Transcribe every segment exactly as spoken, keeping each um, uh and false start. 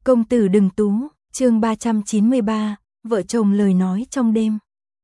Công tử đừng tú, chương ba trăm chín mươi ba, vợ chồng lời nói trong đêm.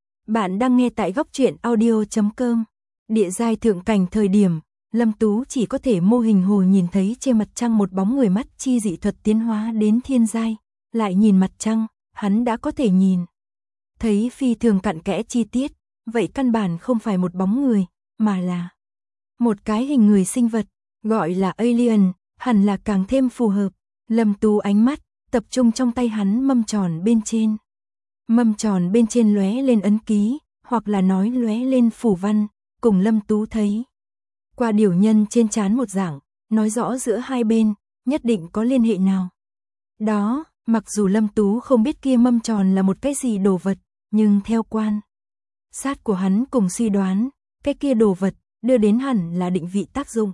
Bạn đang nghe tại góc truyện audio chấm com. Địa giai thượng cảnh thời điểm, Lâm Tú chỉ có thể mô hình hồ nhìn thấy trên mặt trăng một bóng người, mắt chi dị thuật tiến hóa đến thiên giai, lại nhìn mặt trăng, hắn đã có thể nhìn thấy phi thường cặn kẽ chi tiết, vậy căn bản không phải một bóng người, mà là một cái hình người sinh vật, gọi là alien, hẳn là càng thêm phù hợp. Lâm Tú ánh mắt tập trung trong tay hắn mâm tròn bên trên. Mâm tròn bên trên lóe lên ấn ký, hoặc là nói lóe lên phù văn, cùng Lâm Tú thấy qua điểu nhân trên trán một dạng, nói rõ giữa hai bên nhất định có liên hệ nào. Đó, mặc dù Lâm Tú không biết kia mâm tròn là một cái gì đồ vật, nhưng theo quan sát của hắn cùng suy đoán, cái kia đồ vật đưa đến hẳn là định vị tác dụng.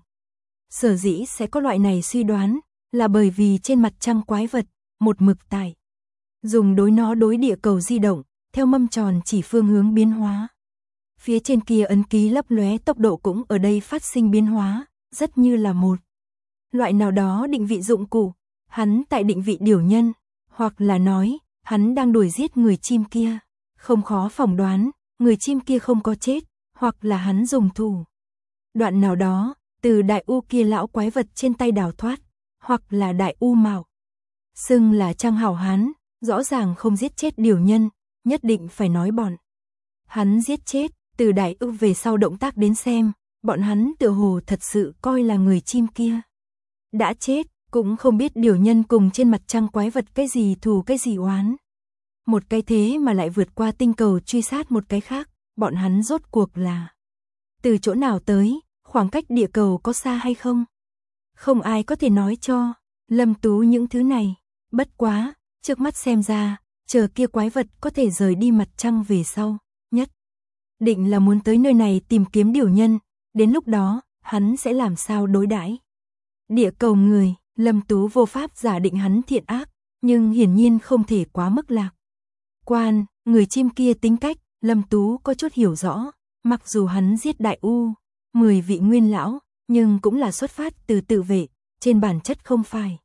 Sở dĩ sẽ có loại này suy đoán, là bởi vì trên mặt trăng quái vật, một mực tại dùng đối nó đối địa cầu di động, theo mâm tròn chỉ phương hướng biến hóa. Phía trên kia ấn ký lấp lóe tốc độ cũng ở đây phát sinh biến hóa, rất như là một loại nào đó định vị dụng cụ. Hắn tại định vị điểu nhân, hoặc là nói, hắn đang đuổi giết người chim kia. Không khó phỏng đoán, người chim kia không có chết, hoặc là hắn dùng thủ đoạn nào đó, từ đại u kia lão quái vật trên tay đào thoát, hoặc là đại u mạo xưng là Trang hảo hán, rõ ràng không giết chết điểu nhân, nhất định phải nói bọn hắn giết chết. Từ đại u về sau động tác đến xem, bọn hắn tựa hồ thật sự coi là người chim kia đã chết, cũng không biết điểu nhân cùng trên mặt trăng quái vật cái gì thù cái gì oán. Một cái thế mà lại vượt qua tinh cầu truy sát một cái khác, bọn hắn rốt cuộc là từ chỗ nào tới, khoảng cách địa cầu có xa hay không? Không ai có thể nói cho Lâm Tú những thứ này. Bất quá, trước mắt xem ra, chờ kia quái vật có thể rời đi mặt trăng về sau, nhất định là muốn tới nơi này tìm kiếm điểu nhân, đến lúc đó, hắn sẽ làm sao đối đãi địa cầu người. Lâm Tú vô pháp giả định hắn thiện ác, nhưng hiển nhiên không thể quá mức lạc quan. Người chim kia tính cách, Lâm Tú có chút hiểu rõ, mặc dù hắn giết đại u mười vị nguyên lão, nhưng cũng là xuất phát từ tự vệ, trên bản chất không phải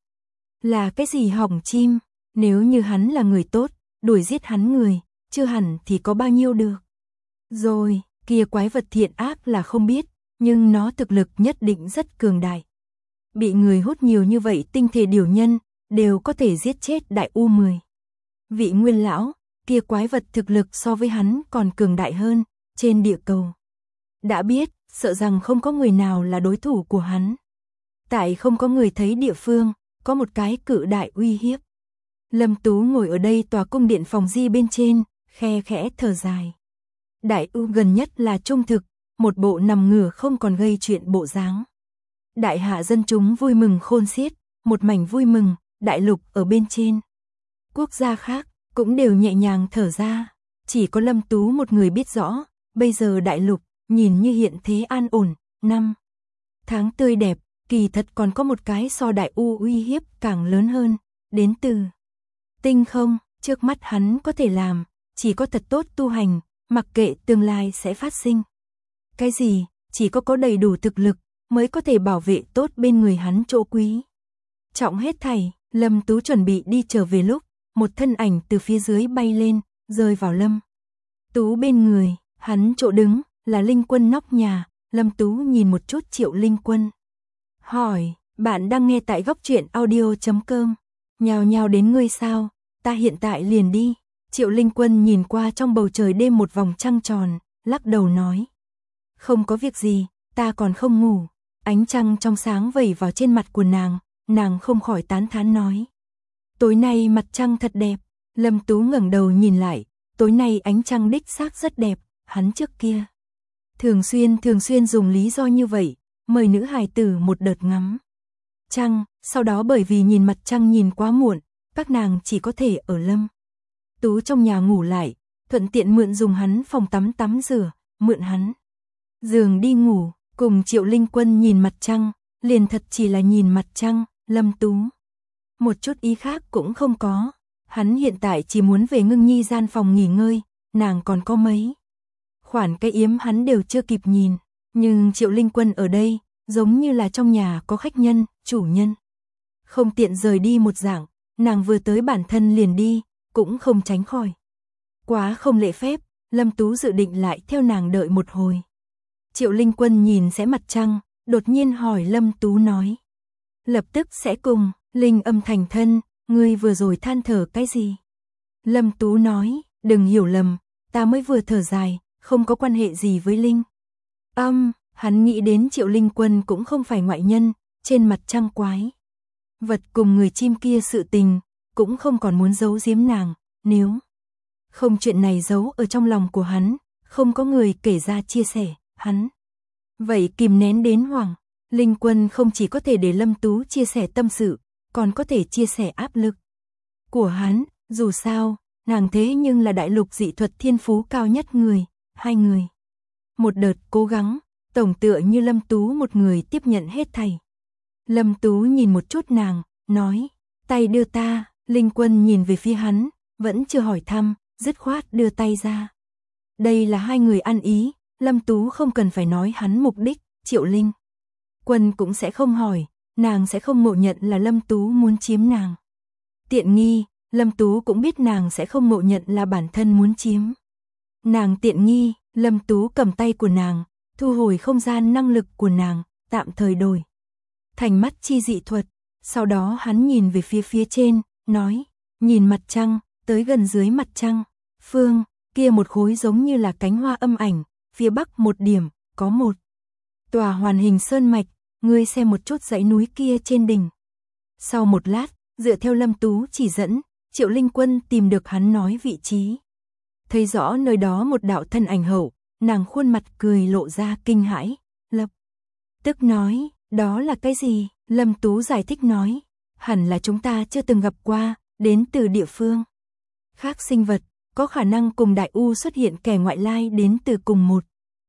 là cái gì hỏng chim. Nếu như hắn là người tốt, đuổi giết hắn người, chưa hẳn thì có bao nhiêu được. Rồi, kia quái vật thiện ác là không biết, nhưng nó thực lực nhất định rất cường đại. Bị người hút nhiều như vậy tinh thể điểu nhân, đều có thể giết chết đại u mười vị nguyên lão, kia quái vật thực lực so với hắn còn cường đại hơn, trên địa cầu đã biết, sợ rằng không có người nào là đối thủ của hắn. Tại không có người thấy địa phương, có một cái cự đại uy hiếp. Lâm Tú ngồi ở đây tòa cung điện phòng di bên trên, khe khẽ thở dài. Đại u gần nhất là trung thực, một bộ nằm ngửa không còn gây chuyện bộ dáng. Đại hạ dân chúng vui mừng khôn xiết, một mảnh vui mừng, đại lục ở bên trên. Quốc gia khác cũng đều nhẹ nhàng thở ra, chỉ có Lâm Tú một người biết rõ, bây giờ đại lục nhìn như hiện thế an ổn, năm tháng tươi đẹp, kỳ thật còn có một cái so đại u uy hiếp càng lớn hơn, đến từ tinh không. Trước mắt hắn có thể làm, chỉ có thật tốt tu hành, mặc kệ tương lai sẽ phát sinh cái gì, chỉ có có đầy đủ thực lực mới có thể bảo vệ tốt bên người hắn chỗ quý trọng hết thảy. Lâm Tú chuẩn bị đi trở về lúc, một thân ảnh từ phía dưới bay lên, rơi vào Lâm Tú bên người. Hắn chỗ đứng là Linh Quân nóc nhà. Lâm Tú nhìn một chút Triệu Linh Quân, hỏi: bạn đang nghe tại góc truyện audio chấm com. Nhào nhào đến ngươi sao? Ta hiện tại liền đi. Triệu Linh Quân nhìn qua trong bầu trời đêm một vòng trăng tròn, lắc đầu nói: không có việc gì, ta còn không ngủ. Ánh trăng trong sáng vẩy vào trên mặt của nàng, nàng không khỏi tán thán nói: tối nay mặt trăng thật đẹp. Lâm Tú ngẩng đầu nhìn lại, tối nay ánh trăng đích xác rất đẹp. Hắn trước kia thường xuyên thường xuyên dùng lý do như vậy, mời nữ hài tử một đợt ngắm trăng, sau đó bởi vì nhìn mặt trăng nhìn quá muộn, các nàng chỉ có thể ở Lâm Tú trong nhà ngủ lại, thuận tiện mượn dùng hắn phòng tắm tắm rửa, mượn hắn giường đi ngủ. Cùng Triệu Linh Quân nhìn mặt trăng, liền thật chỉ là nhìn mặt trăng. Lâm Tú một chút ý khác cũng không có, hắn hiện tại chỉ muốn về Ngưng Nhi gian phòng nghỉ ngơi, nàng còn có mấy khoản cái yếm hắn đều chưa kịp nhìn, nhưng Triệu Linh Quân ở đây, giống như là trong nhà có khách nhân, chủ nhân không tiện rời đi một dạng, nàng vừa tới bản thân liền đi, cũng không tránh khỏi. Quá không lễ phép, Lâm Tú dự định lại theo nàng đợi một hồi. Triệu Linh Quân nhìn sẽ mặt trăng, đột nhiên hỏi Lâm Tú nói. Lập tức sẽ cùng, Linh Âm thành thân, ngươi vừa rồi than thở cái gì? Lâm Tú nói, đừng hiểu lầm, ta mới vừa thở dài, không có quan hệ gì với Linh Âm. Hắn nghĩ đến Triệu Linh Quân cũng không phải ngoại nhân, trên mặt trăng quái vật cùng người chim kia sự tình, cũng không còn muốn giấu giếm nàng, nếu không chuyện này giấu ở trong lòng của hắn, không có người kể ra chia sẻ, hắn vậy kìm nén đến hoảng. Linh Quân không chỉ có thể để Lâm Tú chia sẻ tâm sự, còn có thể chia sẻ áp lực của hắn, dù sao, nàng thế nhưng là đại lục dị thuật thiên phú cao nhất người, hai người. Một đợt cố gắng, tổng tựa như Lâm Tú một người tiếp nhận hết thảy. Lâm Tú nhìn một chút nàng, nói, tay đưa ta. Linh Quân nhìn về phía hắn, vẫn chưa hỏi thăm, dứt khoát đưa tay ra. Đây là hai người ăn ý, Lâm Tú không cần phải nói hắn mục đích, Triệu Linh Quân cũng sẽ không hỏi, nàng sẽ không ngộ nhận là Lâm Tú muốn chiếm nàng tiện nghi, Lâm Tú cũng biết nàng sẽ không ngộ nhận là bản thân muốn chiếm nàng tiện nghi. Lâm Tú cầm tay của nàng, thu hồi không gian năng lực của nàng, tạm thời đổi thành mắt chi dị thuật. Sau đó hắn nhìn về phía phía trên, nói, nhìn mặt trăng, tới gần dưới mặt trăng, phương, kia một khối giống như là cánh hoa âm ảnh, phía bắc một điểm, có một tòa hoàn hình sơn mạch, ngươi xem một chút dãy núi kia trên đỉnh. Sau một lát, dựa theo Lâm Tú chỉ dẫn, Triệu Linh Quân tìm được hắn nói vị trí. Thấy rõ nơi đó một đạo thân ảnh hậu, nàng khuôn mặt cười lộ ra kinh hãi, lập tức nói, đó là cái gì? Lâm Tú giải thích nói, hẳn là chúng ta chưa từng gặp qua, đến từ địa phương khác sinh vật, có khả năng cùng Đại U xuất hiện kẻ ngoại lai đến từ cùng một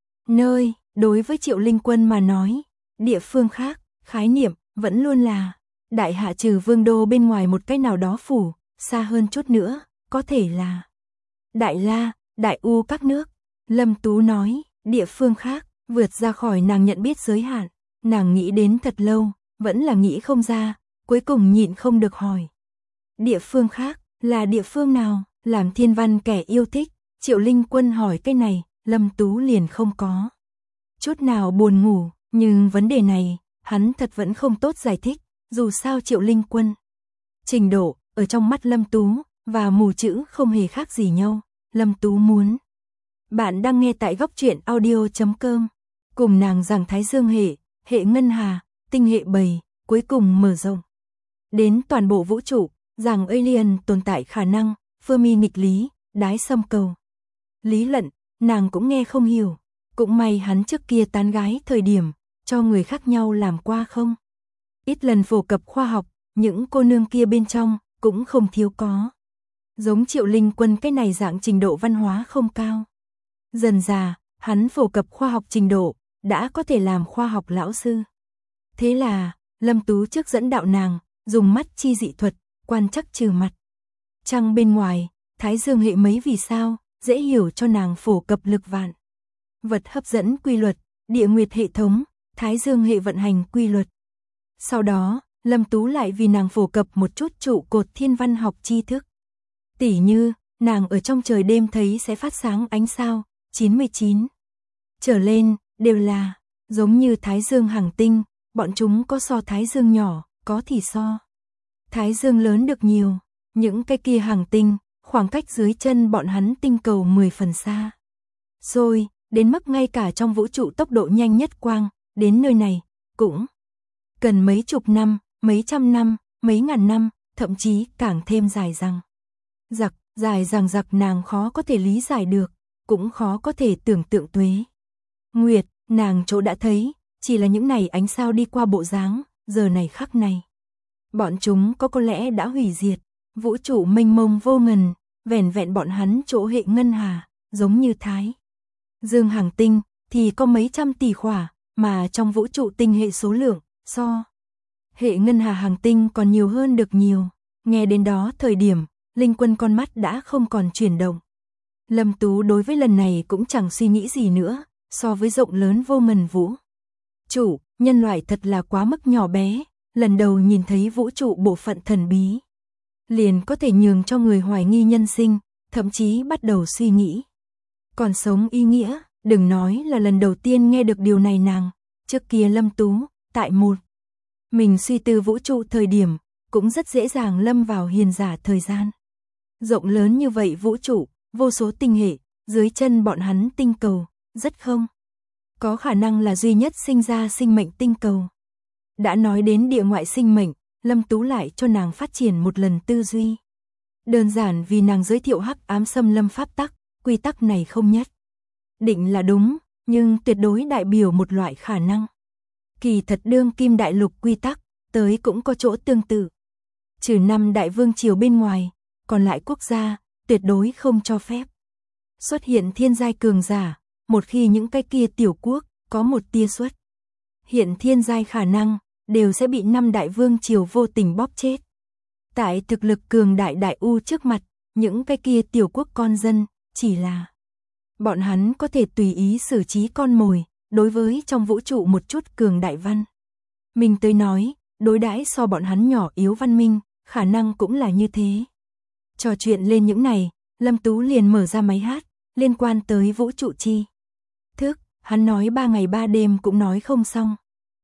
nơi. Đối với Triệu Linh Quân mà nói, địa phương khác, khái niệm, vẫn luôn là đại hạ trừ vương đô bên ngoài một cái nào đó phủ, xa hơn chút nữa, có thể là Đại La, Đại U các nước. Lâm Tú nói, địa phương khác, vượt ra khỏi nàng nhận biết giới hạn, nàng nghĩ đến thật lâu, vẫn là nghĩ không ra, cuối cùng nhịn không được hỏi. Địa phương khác, là địa phương nào? Làm thiên văn kẻ yêu thích, Triệu Linh Quân hỏi cái này, Lâm Tú liền không có chút nào buồn ngủ, nhưng vấn đề này, hắn thật vẫn không tốt giải thích, dù sao Triệu Linh Quân trình độ, ở trong mắt Lâm Tú, và mù chữ không hề khác gì nhau. Lâm Tú muốn. Bạn đang nghe tại góc truyện audio chấm com, cùng nàng rằng Thái Dương hệ, hệ ngân hà, tinh hệ bầy, cuối cùng mở rộng đến toàn bộ vũ trụ, rằng alien tồn tại khả năng, Fermi nghịch lý, đái xâm cầu. Lý luận, nàng cũng nghe không hiểu, cũng may hắn trước kia tán gái thời điểm, cho người khác nhau làm qua không ít lần phổ cập khoa học, những cô nương kia bên trong, cũng không thiếu có. Giống Triệu Linh Quân cái này dạng trình độ văn hóa không cao. Dần dà, hắn phổ cập khoa học trình độ, đã có thể làm khoa học lão sư. Thế là, Lâm Tú trước dẫn đạo nàng, dùng mắt chi dị thuật, quan chắc trừ mặt trăng bên ngoài, Thái Dương hệ mấy vì sao, dễ hiểu cho nàng phổ cập lực vạn vật hấp dẫn quy luật, địa nguyệt hệ thống, Thái Dương hệ vận hành quy luật. Sau đó, Lâm Tú lại vì nàng phổ cập một chút trụ cột thiên văn học tri thức. Tỉ như, nàng ở trong trời đêm thấy sẽ phát sáng ánh sao, chín mươi chín trở lên, đều là giống như Thái Dương hành tinh, bọn chúng có so Thái Dương nhỏ, có thì so Thái Dương lớn được nhiều. Những cái kia hành tinh, khoảng cách dưới chân bọn hắn tinh cầu mười phần xa. Rồi, đến mức ngay cả trong vũ trụ tốc độ nhanh nhất quang, đến nơi này, cũng cần mấy chục năm, mấy trăm năm, mấy ngàn năm, thậm chí càng thêm dài rằng. Giặc, dài rằng giặc nàng khó có thể lý giải được, cũng khó có thể tưởng tượng tuế. Nguyệt, nàng chỗ đã thấy, chỉ là những này ánh sao đi qua bộ dáng, giờ này khắc này. Bọn chúng có có lẽ đã hủy diệt, vũ trụ mênh mông vô ngần, vẻn vẹn bọn hắn chỗ hệ ngân hà, giống như Thái Dương hành tinh, thì có mấy trăm tỷ khỏa, mà trong vũ trụ tinh hệ số lượng, so hệ ngân hà hành tinh còn nhiều hơn được nhiều. Nghe đến đó thời điểm, Linh Quân con mắt đã không còn chuyển động. Lâm Tú đối với lần này cũng chẳng suy nghĩ gì nữa, so với rộng lớn vô ngần vũ trụ, nhân loại thật là quá mức nhỏ bé, lần đầu nhìn thấy vũ trụ bộ phận thần bí. liền có thể nhường cho người hoài nghi nhân sinh, thậm chí bắt đầu suy nghĩ. Còn sống ý nghĩa, đừng nói là lần đầu tiên nghe được điều này nàng, trước kia Lâm Tú, tại một mình suy tư vũ trụ thời điểm, cũng rất dễ dàng lâm vào hiền giả thời gian. Rộng lớn như vậy vũ trụ, vô số tinh hệ, dưới chân bọn hắn tinh cầu, rất không có khả năng là duy nhất sinh ra sinh mệnh tinh cầu. Đã nói đến địa ngoại sinh mệnh, Lâm Tú lại cho nàng phát triển một lần tư duy. Đơn giản vì nàng giới thiệu hắc ám xâm lâm pháp tắc, quy tắc này không nhất định là đúng, nhưng tuyệt đối đại biểu một loại khả năng. Kỳ thật đương kim đại lục quy tắc, tới cũng có chỗ tương tự. Trừ năm đại vương triều bên ngoài, còn lại quốc gia, tuyệt đối không cho phép xuất hiện thiên giai cường giả, một khi những cái kia tiểu quốc có một tia xuất hiện thiên giai khả năng, đều sẽ bị năm đại vương triều vô tình bóp chết. Tại thực lực cường đại đại u trước mặt, những cái kia tiểu quốc con dân, chỉ là bọn hắn có thể tùy ý xử trí con mồi, đối với trong vũ trụ một chút cường đại văn. Mình tới nói, đối đãi so bọn hắn nhỏ yếu văn minh, khả năng cũng là như thế. Trò chuyện lên những này, Lâm Tú liền mở ra máy hát, liên quan tới vũ trụ chi thức, hắn nói ba ngày ba đêm cũng nói không xong.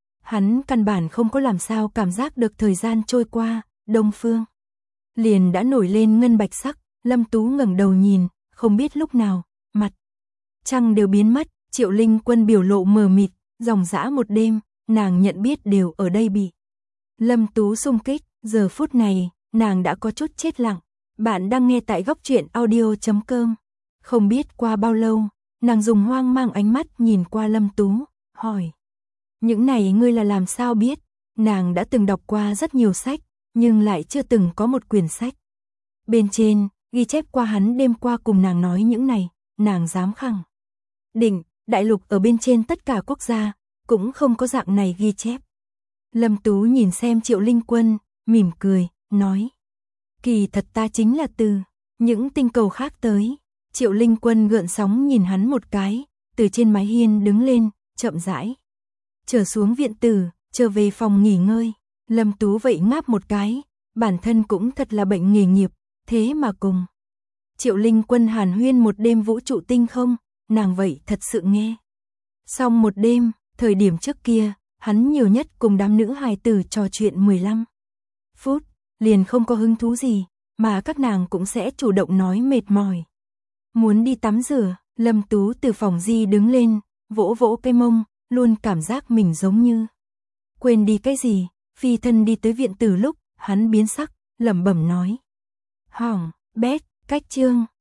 Hắn căn bản không có làm sao cảm giác được thời gian trôi qua, đông phương liền đã nổi lên ngân bạch sắc. Lâm Tú ngẩng đầu nhìn, không biết lúc nào, mặt trăng đều biến mất. Triệu Linh Quân biểu lộ mờ mịt, dòng dã một đêm, nàng nhận biết đều ở đây bị Lâm Tú xung kích. Giờ phút này, nàng đã có chút chết lặng. Bạn đang nghe tại góc truyện audio chấm com. Không biết qua bao lâu, nàng dùng hoang mang ánh mắt nhìn qua Lâm Tú, hỏi: những này ngươi là làm sao biết? Nàng đã từng đọc qua rất nhiều sách, nhưng lại chưa từng có một quyển sách bên trên ghi chép qua hắn đêm qua cùng nàng nói những này. Nàng dám khẳng định, đại lục ở bên trên tất cả quốc gia cũng không có dạng này ghi chép. Lâm Tú nhìn xem Triệu Linh Quân, mỉm cười, nói: kỳ thật ta chính là từ những tinh cầu khác tới. Triệu Linh Quân gợn sóng nhìn hắn một cái, từ trên mái hiên đứng lên, chậm rãi trở xuống viện tử, trở về phòng nghỉ ngơi. Lâm Tú vậy ngáp một cái, bản thân cũng thật là bệnh nghề nghiệp, thế mà cùng Triệu Linh Quân hàn huyên một đêm vũ trụ tinh không, nàng vậy thật sự nghe xong một đêm. Thời điểm trước kia, hắn nhiều nhất cùng đám nữ hài tử trò chuyện mười lăm phút, liền không có hứng thú gì, mà các nàng cũng sẽ chủ động nói mệt mỏi, muốn đi tắm rửa. Lâm Tú từ phòng di đứng lên, vỗ vỗ cái mông, luôn cảm giác mình giống như quên đi cái gì. Phi thân đi tới viện tử lúc, hắn biến sắc, lẩm bẩm nói: hỏng, bét, cách chương.